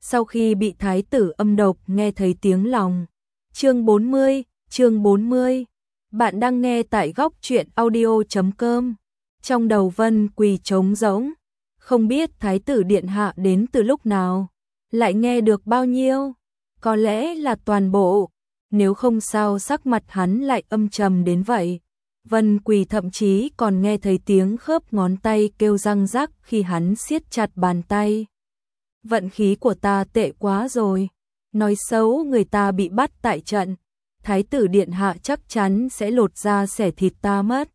sau khi bị thái tử âm độc nghe thấy tiếng lòng. Chương 40. Bạn đang nghe tại góc truyện audio.com. Trong đầu Vân Quỳ trống rỗng, không biết thái tử điện hạ đến từ lúc nào, lại nghe được bao nhiêu, có lẽ là toàn bộ, nếu không sao sắc mặt hắn lại âm trầm đến vậy. Vân Quỳ thậm chí còn nghe thấy tiếng khớp ngón tay kêu răng rắc khi hắn siết chặt bàn tay. Vận khí của ta tệ quá rồi, nói xấu người ta bị bắt tại trận, thái tử điện hạ chắc chắn sẽ lột da xẻ thịt ta mất.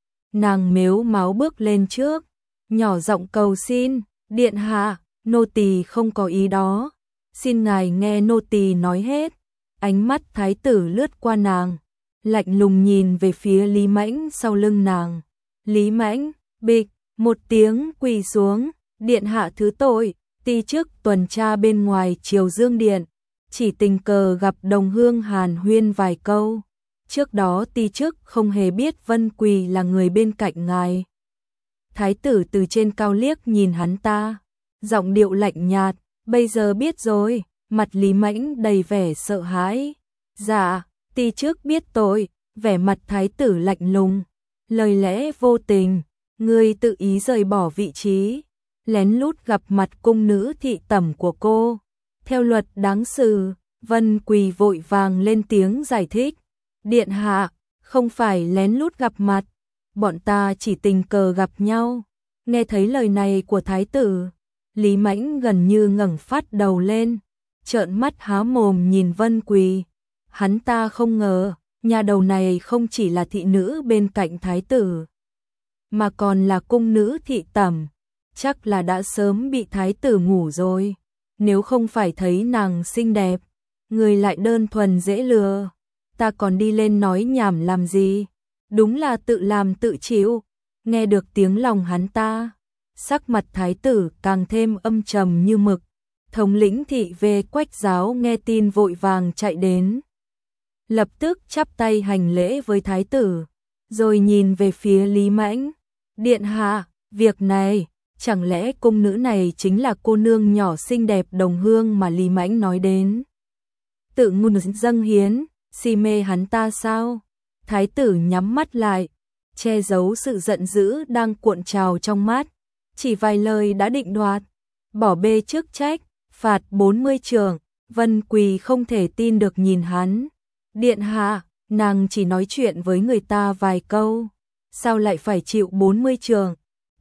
Nàng mếu máo bước lên trước, nhỏ giọng cầu xin, điện hạ, nô tỳ không có ý đó, xin ngài nghe nô tỳ nói hết. Ánh mắt thái tử lướt qua nàng, lạnh lùng nhìn về phía Lý Mãnh sau lưng nàng. Lý Mãnh, bịch, một tiếng quỳ xuống, điện hạ thứ tội, ti chức tuần tra bên ngoài Triều Dương Điện, chỉ tình cờ gặp đồng hương hàn huyên vài câu. Trước đó ti chức không hề biết Vân Quỳ là người bên cạnh ngài. Thái tử từ trên cao liếc nhìn hắn ta, giọng điệu lạnh nhạt, bây giờ biết rồi. Mặt Lý Mãnh đầy vẻ sợ hãi. Dạ, ti chức biết tội. Vẻ mặt thái tử lạnh lùng, lời lẽ vô tình, ngươi tự ý rời bỏ vị trí, lén lút gặp mặt cung nữ thị tẩm của cô. Theo luật đáng xử. Vân Quỳ vội vàng lên tiếng giải thích. Điện hạ, không phải lén lút gặp mặt, bọn ta chỉ tình cờ gặp nhau. Nghe thấy lời này của thái tử, Lý Mãnh gần như ngẩng phát đầu lên, trợn mắt há mồm nhìn Vân Quỳ. Hắn ta không ngờ, nhà đầu này không chỉ là thị nữ bên cạnh thái tử, mà còn là cung nữ thị tẩm, chắc là đã sớm bị thái tử ngủ rồi. Nếu không phải thấy nàng xinh đẹp, người lại đơn thuần dễ lừa, ta còn đi lên nói nhảm làm gì, đúng là tự làm tự chịu. Nghe được tiếng lòng hắn ta, sắc mặt thái tử càng thêm âm trầm như mực. Thống lĩnh thị về Quách Giáo nghe tin vội vàng chạy đến, lập tức chắp tay hành lễ với thái tử, rồi nhìn về phía Lý Mãnh. Điện hạ, việc này, chẳng lẽ cung nữ này chính là cô nương nhỏ xinh đẹp đồng hương mà Lý Mãnh nói đến? Tự ngôn dâng hiến, si mê hắn ta sao? Thái tử nhắm mắt lại, che giấu sự giận dữ đang cuộn trào trong mắt, chỉ vài lời đã định đoạt, bỏ bê chức trách, phạt 40 trượng. Vân Quỳ không thể tin được nhìn hắn. Điện hạ, nàng chỉ nói chuyện với người ta vài câu, sao lại phải chịu 40 trượng?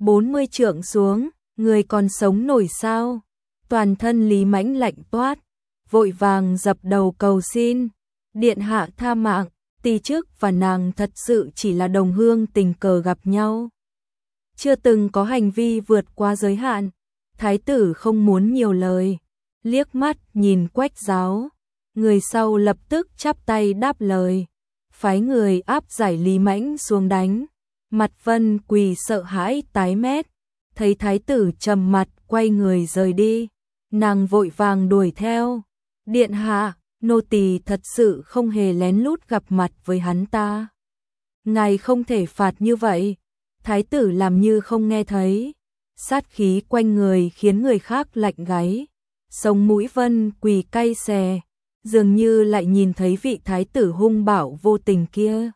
40 trượng xuống, người còn sống nổi sao? Toàn thân Lý Mãnh lạnh toát, vội vàng dập đầu cầu xin. Điện hạ tha mạng, ti chức và nàng thật sự chỉ là đồng hương tình cờ gặp nhau, chưa từng có hành vi vượt qua giới hạn. Thái tử không muốn nhiều lời, liếc mắt nhìn Quách Giáo, người sau lập tức chắp tay đáp lời, phái người áp giải Lý Mãnh xuống đánh. Mặt Vân Quỳ sợ hãi tái mét, thấy thái tử trầm mặt quay người rời đi, nàng vội vàng đuổi theo. Điện hạ, nô tỳ thật sự không hề lén lút gặp mặt với hắn ta, ngài không thể phạt như vậy. Thái tử làm như không nghe thấy, sát khí quanh người khiến người khác lạnh gáy. Sống mũi Vân Quỳ cay xè, dường như lại nhìn thấy vị thái tử hung bạo vô tình kia.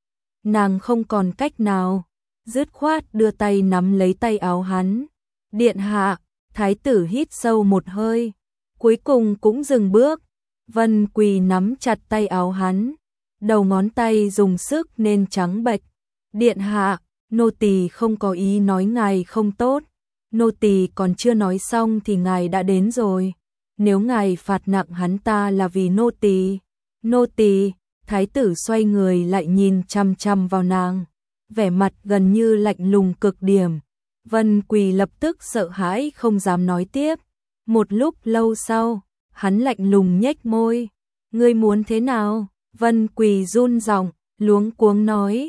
Nàng không còn cách nào, dứt khoát đưa tay nắm lấy tay áo hắn. Điện hạ, thái tử hít sâu một hơi, cuối cùng cũng dừng bước. Vân Quỳ nắm chặt tay áo hắn, đầu ngón tay dùng sức nên trắng bệch. Điện hạ, nô tỳ không có ý nói ngài không tốt, nô tỳ còn chưa nói xong thì ngài đã đến rồi. Nếu ngài phạt nặng hắn ta là vì nô tỳ. Thái tử xoay người lại nhìn chằm chằm vào nàng, vẻ mặt gần như lạnh lùng cực điểm. Vân Quỳ lập tức sợ hãi không dám nói tiếp. Một lúc lâu sau, hắn lạnh lùng nhếch môi. Ngươi muốn thế nào? Vân Quỳ run giọng, luống cuống nói,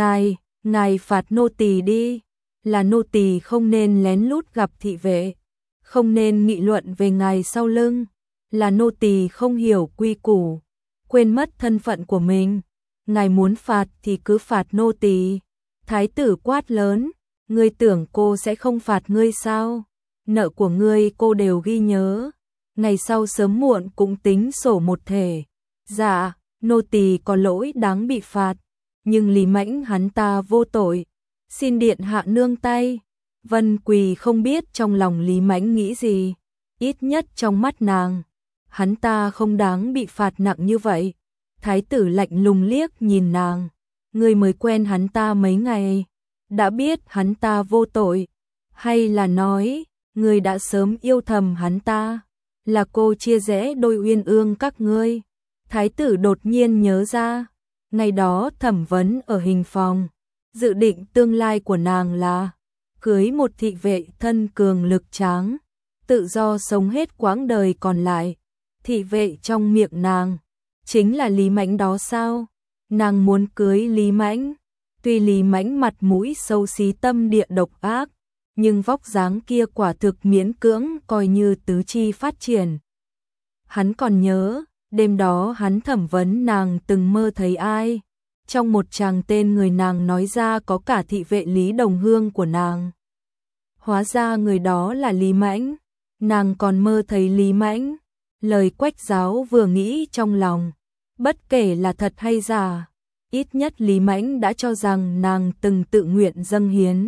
ngài phạt nô tỳ đi, là nô tỳ không nên lén lút gặp thị vệ, không nên nghị luận về ngài sau lưng, là nô tỳ không hiểu quy củ, quên mất thân phận của mình. Ngài muốn phạt thì cứ phạt nô tỳ. Thái tử quát lớn, ngươi tưởng cô sẽ không phạt ngươi sao? Nợ của ngươi cô đều ghi nhớ, ngày sau sớm muộn cũng tính sổ một thể. Dạ, nô tỳ có lỗi đáng bị phạt, nhưng Lý Mãnh hắn ta vô tội, xin điện hạ nương tay. Vân Quỳ không biết trong lòng Lý Mãnh nghĩ gì, ít nhất trong mắt nàng, hắn ta không đáng bị phạt nặng như vậy. Thái tử lạnh lùng liếc nhìn nàng, ngươi mới quen hắn ta mấy ngày, đã biết hắn ta vô tội, hay là nói, ngươi đã sớm yêu thầm hắn ta, là cô chia rẽ đôi uyên ương các ngươi. Thái tử đột nhiên nhớ ra, ngày đó thẩm vấn ở hình phòng, dự định tương lai của nàng là cưới một thị vệ thân cường lực tráng, tự do sống hết quãng đời còn lại. Thị vệ trong miệng nàng chính là Lý Mãnh đó sao? Nàng muốn cưới Lý Mãnh. Tuy Lý Mãnh mặt mũi xấu xí tâm địa độc ác, nhưng vóc dáng kia quả thực miễn cưỡng coi như tứ chi phát triển. Hắn còn nhớ, đêm đó hắn thẩm vấn nàng từng mơ thấy ai. Trong một tràng tên người nàng nói ra có cả thị vệ Lý Đồng Hương của nàng. Hóa ra người đó là Lý Mãnh. Nàng còn mơ thấy Lý Mãnh. Lời Quách Giáo vừa nghĩ trong lòng, bất kể là thật hay giả, ít nhất Lý Mãnh đã cho rằng nàng từng tự nguyện dâng hiến.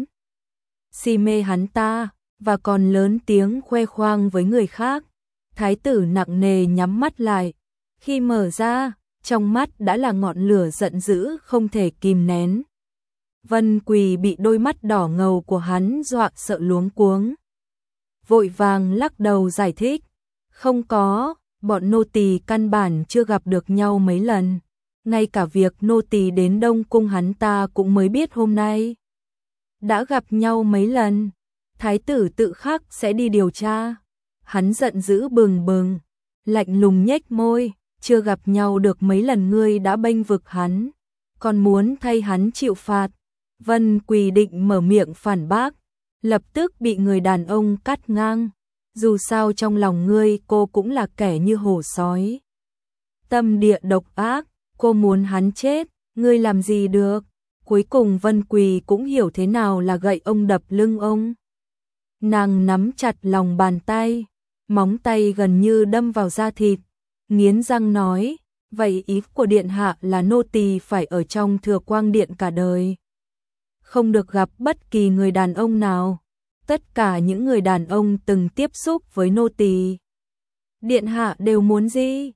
Si mê hắn ta, và còn lớn tiếng khoe khoang với người khác. Thái tử nặng nề nhắm mắt lại, khi mở ra, trong mắt đã là ngọn lửa giận dữ không thể kìm nén. Vân Quỳ bị đôi mắt đỏ ngầu của hắn dọa sợ luống cuống. Vội vàng lắc đầu giải thích, không có, bọn nô tỳ căn bản chưa gặp được nhau mấy lần. Ngay cả việc nô tỳ đến Đông Cung hắn ta cũng mới biết hôm nay. Đã gặp nhau mấy lần, thái tử tự khắc sẽ đi điều tra. Hắn giận dữ bừng bừng, lạnh lùng nhếch môi, chưa gặp nhau được mấy lần ngươi đã bênh vực hắn, còn muốn thay hắn chịu phạt. Vân Quỳ định mở miệng phản bác, lập tức bị người đàn ông cắt ngang. Dù sao trong lòng ngươi cô cũng là kẻ như hổ sói. Tâm địa độc ác, cô muốn hắn chết, ngươi làm gì được. Cuối cùng Vân Quỳ cũng hiểu thế nào là gậy ông đập lưng ông. Nàng nắm chặt lòng bàn tay, móng tay gần như đâm vào da thịt, nghiến răng nói, vậy ý của điện hạ là nô tỳ phải ở trong Thừa Quang Điện cả đời, không được gặp bất kỳ người đàn ông nào. Tất cả những người đàn ông từng tiếp xúc với nô tỳ, điện hạ đều muốn gì?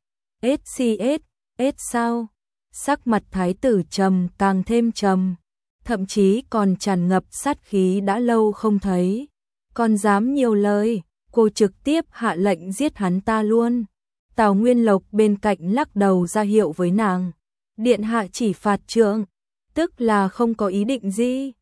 SCS sao? Sắc mặt thái tử trầm càng thêm trầm, thậm chí còn tràn ngập sát khí đã lâu không thấy. Còn dám nhiều lời, cô trực tiếp hạ lệnh giết hắn ta luôn. Tào Nguyên Lộc bên cạnh lắc đầu ra hiệu với nàng, điện hạ chỉ phạt trượng, tức là không có ý định gì.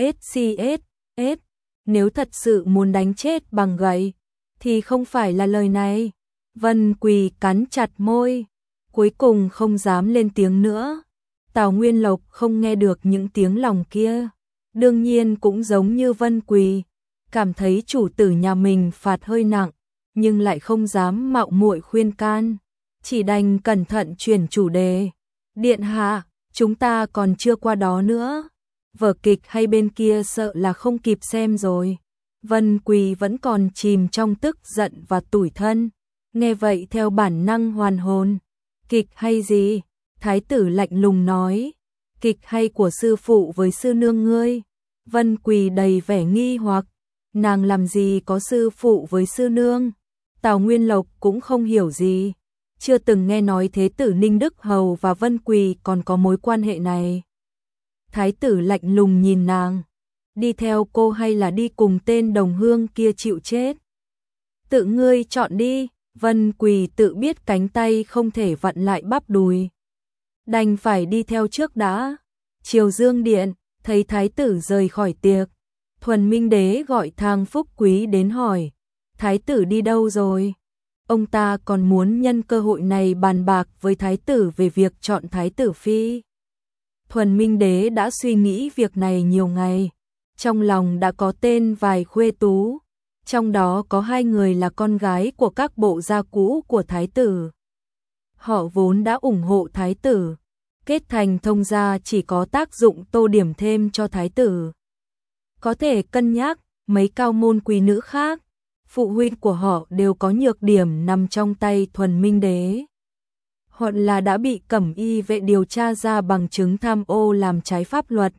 SCS, nếu thật sự muốn đánh chết bằng gậy, thì không phải là lời này. Vân Quỳ cắn chặt môi, cuối cùng không dám lên tiếng nữa. Tào Nguyên Lộc không nghe được những tiếng lòng kia, đương nhiên cũng giống như Vân Quỳ, cảm thấy chủ tử nhà mình phạt hơi nặng, nhưng lại không dám mạo muội khuyên can, chỉ đành cẩn thận chuyển chủ đề. Điện hạ, chúng ta còn chưa qua đó nữa. Vở kịch hay bên kia sợ là không kịp xem rồi. Vân Quỳ vẫn còn chìm trong tức giận và tủi thân, nghe vậy theo bản năng hoàn hồn. Kịch hay gì? Thái tử lạnh lùng nói, kịch hay của sư phụ với sư nương ngươi. Vân Quỳ đầy vẻ nghi hoặc, nàng làm gì có sư phụ với sư nương? Tào Nguyên Lộc cũng không hiểu gì, chưa từng nghe nói thế tử Ninh Đức Hầu và Vân Quỳ còn có mối quan hệ này. Thái tử lạnh lùng nhìn nàng, đi theo cô hay là đi cùng tên đồng hương kia chịu chết? Tự ngươi chọn đi. Vân Quỳ tự biết cánh tay không thể vặn lại bắp đùi, đành phải đi theo trước đã. Triều Dương Điện, thấy thái tử rời khỏi tiệc, Thuần Minh Đế gọi Thang Phúc Quý đến hỏi, thái tử đi đâu rồi? Ông ta còn muốn nhân cơ hội này bàn bạc với thái tử về việc chọn thái tử phi. Thuần Minh Đế đã suy nghĩ việc này nhiều ngày, trong lòng đã có tên vài khuê tú, trong đó có 2 người là con gái của các bộ gia cũ của thái tử. Họ vốn đã ủng hộ thái tử, kết thành thông gia chỉ có tác dụng tô điểm thêm cho thái tử. Có thể cân nhắc mấy cao môn quý nữ khác, phụ huynh của họ đều có nhược điểm nằm trong tay Thuần Minh Đế. Hoặc là đã bị Cẩm Y vệ điều tra ra bằng chứng tham ô làm trái pháp luật.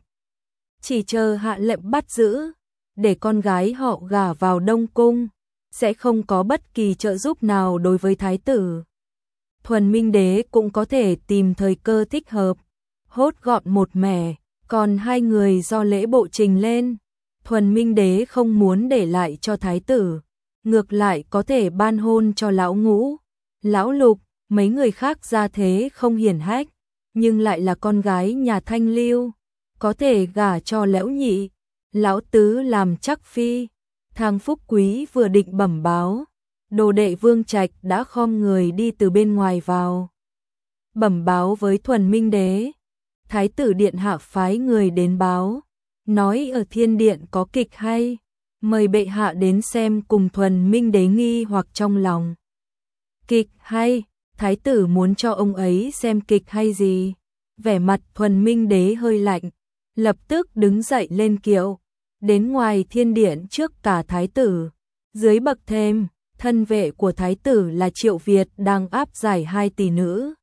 Chỉ chờ hạ lệnh bắt giữ, để con gái họ gả vào Đông Cung, sẽ không có bất kỳ trợ giúp nào đối với thái tử. Thuần Minh Đế cũng có thể tìm thời cơ thích hợp, hốt gọn một mẻ, còn hai người do lễ bộ trình lên. Thuần Minh Đế không muốn để lại cho thái tử, ngược lại có thể ban hôn cho lão Ngũ, lão Lục, mấy người khác gia thế không hiển hách, nhưng lại là con gái nhà Thanh Lưu, có thể gả cho lão Nhị, lão Tứ làm chắc phi. Thang Phúc Quý vừa định bẩm báo, đồ đệ Vương Trạch đã khom người đi từ bên ngoài vào. Bẩm báo với Thuần Minh Đế, thái tử điện hạ phái người đến báo, nói ở Thiên Điện có kịch hay, mời bệ hạ đến xem cùng. Thuần Minh Đế nghi hoặc trong lòng. Kịch hay, thái tử muốn cho ông ấy xem kịch hay gì? Vẻ mặt Thuần Minh Đế hơi lạnh, lập tức đứng dậy lên kiệu, đến ngoài Thiên Điện trước cả thái tử. Dưới bậc thềm, thân vệ của thái tử là Triệu Việt đang áp giải 2 tỷ nữ.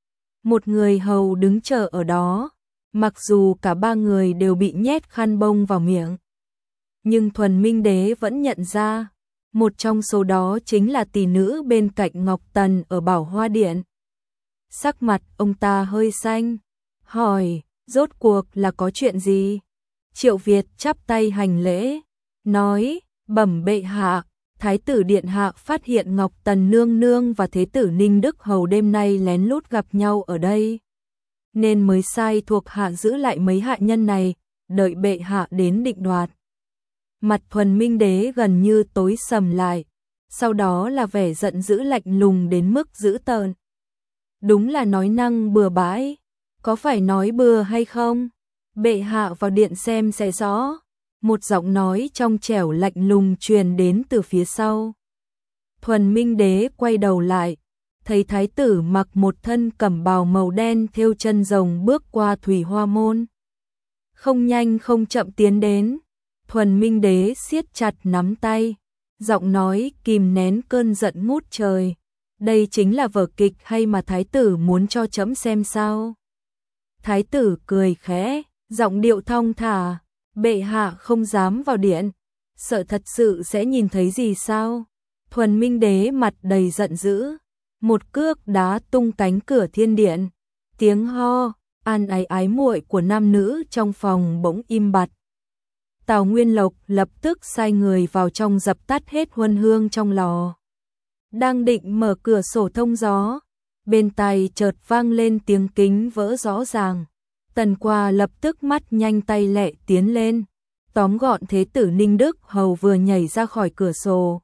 Một người hầu đứng chờ ở đó, mặc dù cả 3 người đều bị nhét khăn bông vào miệng. Nhưng Thuần Minh Đế vẫn nhận ra, một trong số đó chính là tỷ nữ bên cạnh Ngọc Tần ở Bảo Hoa Điện. Sắc mặt ông ta hơi xanh, hỏi, rốt cuộc là có chuyện gì? Triệu Việt chắp tay hành lễ, nói, bẩm bệ hạ, thái tử điện hạ phát hiện Ngọc Tần nương nương và thế tử Ninh Đức Hầu đêm nay lén lút gặp nhau ở đây, nên mới sai thuộc hạ giữ lại mấy hạ nhân này, đợi bệ hạ đến định đoạt. Mặt Thuần Minh Đế gần như tối sầm lại, sau đó là vẻ giận dữ lạnh lùng đến mức dữ tợn. Đúng là nói năng bừa bãi, có phải nói bừa hay không? Bệ hạ vào điện xem sẽ rõ. Một giọng nói trong trẻo lạnh lùng truyền đến từ phía sau. Thuần Minh Đế quay đầu lại, thấy thái tử mặc một thân cẩm bào màu đen thêu chân rồng bước qua Thủy Hoa Môn. Không nhanh không chậm tiến đến, Thuần Minh Đế siết chặt nắm tay, giọng nói kìm nén cơn giận ngút trời. Đây chính là vở kịch hay mà thái tử muốn cho trẫm xem sao? Thái tử cười khẽ, giọng điệu thong thả, bệ hạ không dám vào điện, sợ thật sự sẽ nhìn thấy gì sao? Thuần Minh Đế mặt đầy giận dữ, một cước đá tung cánh cửa thiên điện, tiếng ho, an ái ái muội của nam nữ trong phòng bỗng im bặt. Tào Nguyên Lộc lập tức sai người vào trong dập tắt hết huân hương trong lò. Đang định mở cửa sổ thông gió, bên tai chợt vang lên tiếng kính vỡ rõ ràng. Tần Qua lập tức mắt nhanh tay lẹ tiến lên, tóm gọn thế tử Ninh Đức Hầu vừa nhảy ra khỏi cửa sổ,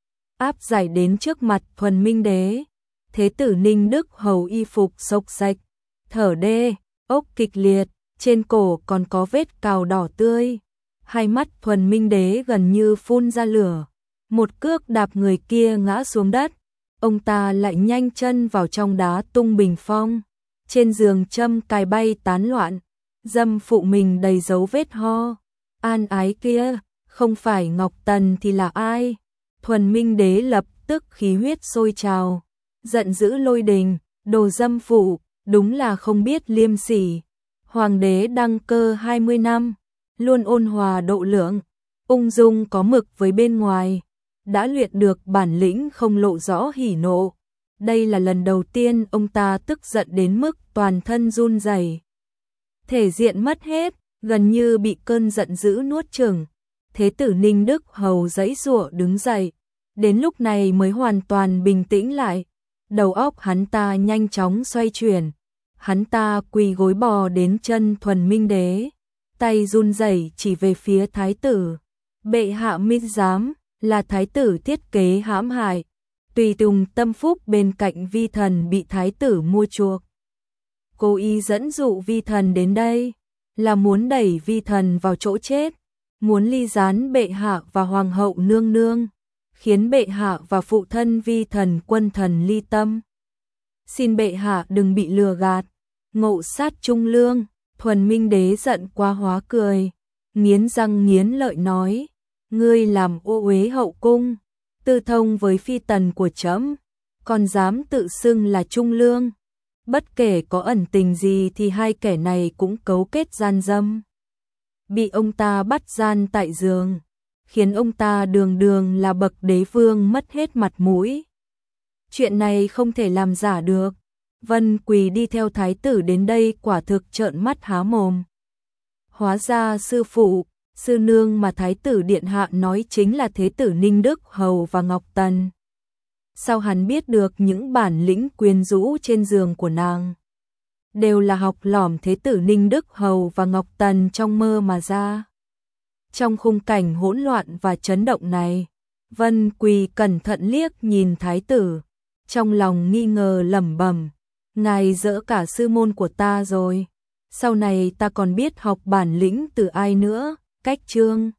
áp giải đến trước mặt Thuần Minh Đế. Thế tử Ninh Đức Hầu y phục xộc xạch, thở đê, ốc kịch liệt, trên cổ còn có vết cào đỏ tươi. Hai mắt Thuần Minh Đế gần như phun ra lửa, một cước đạp người kia ngã xuống đất. Ông ta lại nhanh chân vào trong đá tung bình phong. Trên giường châm cài bay tán loạn, dâm phụ mình đầy dấu vết ho. An ái kia, không phải Ngọc Tần thì là ai? Thuần Minh Đế lập tức khí huyết sôi trào, giận dữ lôi đình, đồ dâm phụ, đúng là không biết liêm sỉ. Hoàng đế đăng cơ 20 năm, luôn ôn hòa độ lượng, ung dung có mực với bên ngoài, đã luyện được bản lĩnh không lộ rõ hỉ nộ. Đây là lần đầu tiên ông ta tức giận đến mức toàn thân run rẩy, thể diện mất hết, gần như bị cơn giận dữ nuốt chửng. Thế tử Ninh Đức Hầu giãy giụa đứng dậy, đến lúc này mới hoàn toàn bình tĩnh lại. Đầu óc hắn ta nhanh chóng xoay chuyển, hắn ta quỳ gối bò đến chân Thuần Minh Đế, tay run rẩy chỉ về phía thái tử. Bệ hạ minh giám, là thái tử thiết kế hãm hại, tùy tùng tâm phúc bên cạnh vi thần bị thái tử mua chuộc. Cố ý dẫn dụ vi thần đến đây, là muốn đẩy vi thần vào chỗ chết, muốn ly gián bệ hạ và hoàng hậu nương nương, khiến bệ hạ và phụ thân vi thần quân thần ly tâm. Xin bệ hạ đừng bị lừa gạt, ngộ sát trung lương. Thuần Minh Đế giận quá hóa cười, nghiến răng nghiến lợi nói, ngươi làm ô uế hậu cung, tư thông với phi tần của trẫm, còn dám tự xưng là trung lương. Bất kể có ẩn tình gì thì hai kẻ này cũng cấu kết gian dâm. Bị ông ta bắt gian tại giường, khiến ông ta đường đường là bậc đế vương mất hết mặt mũi. Chuyện này không thể làm giả được. Vân Quỳ đi theo thái tử đến đây quả thực trợn mắt há mồm. Hóa ra sư phụ, sư nương mà thái tử điện hạ nói chính là thế tử Ninh Đức Hầu và Ngọc Tần. Sao hắn biết được những bản lĩnh quyến rũ trên giường của nàng? Đều là học lỏm thế tử Ninh Đức Hầu và Ngọc Tần trong mơ mà ra. Trong khung cảnh hỗn loạn và chấn động này, Vân Quỳ cẩn thận liếc nhìn thái tử, trong lòng nghi ngờ lẩm bẩm, ngài dỡ cả sư môn của ta rồi, sau này ta còn biết học bản lĩnh từ ai nữa. Cách chương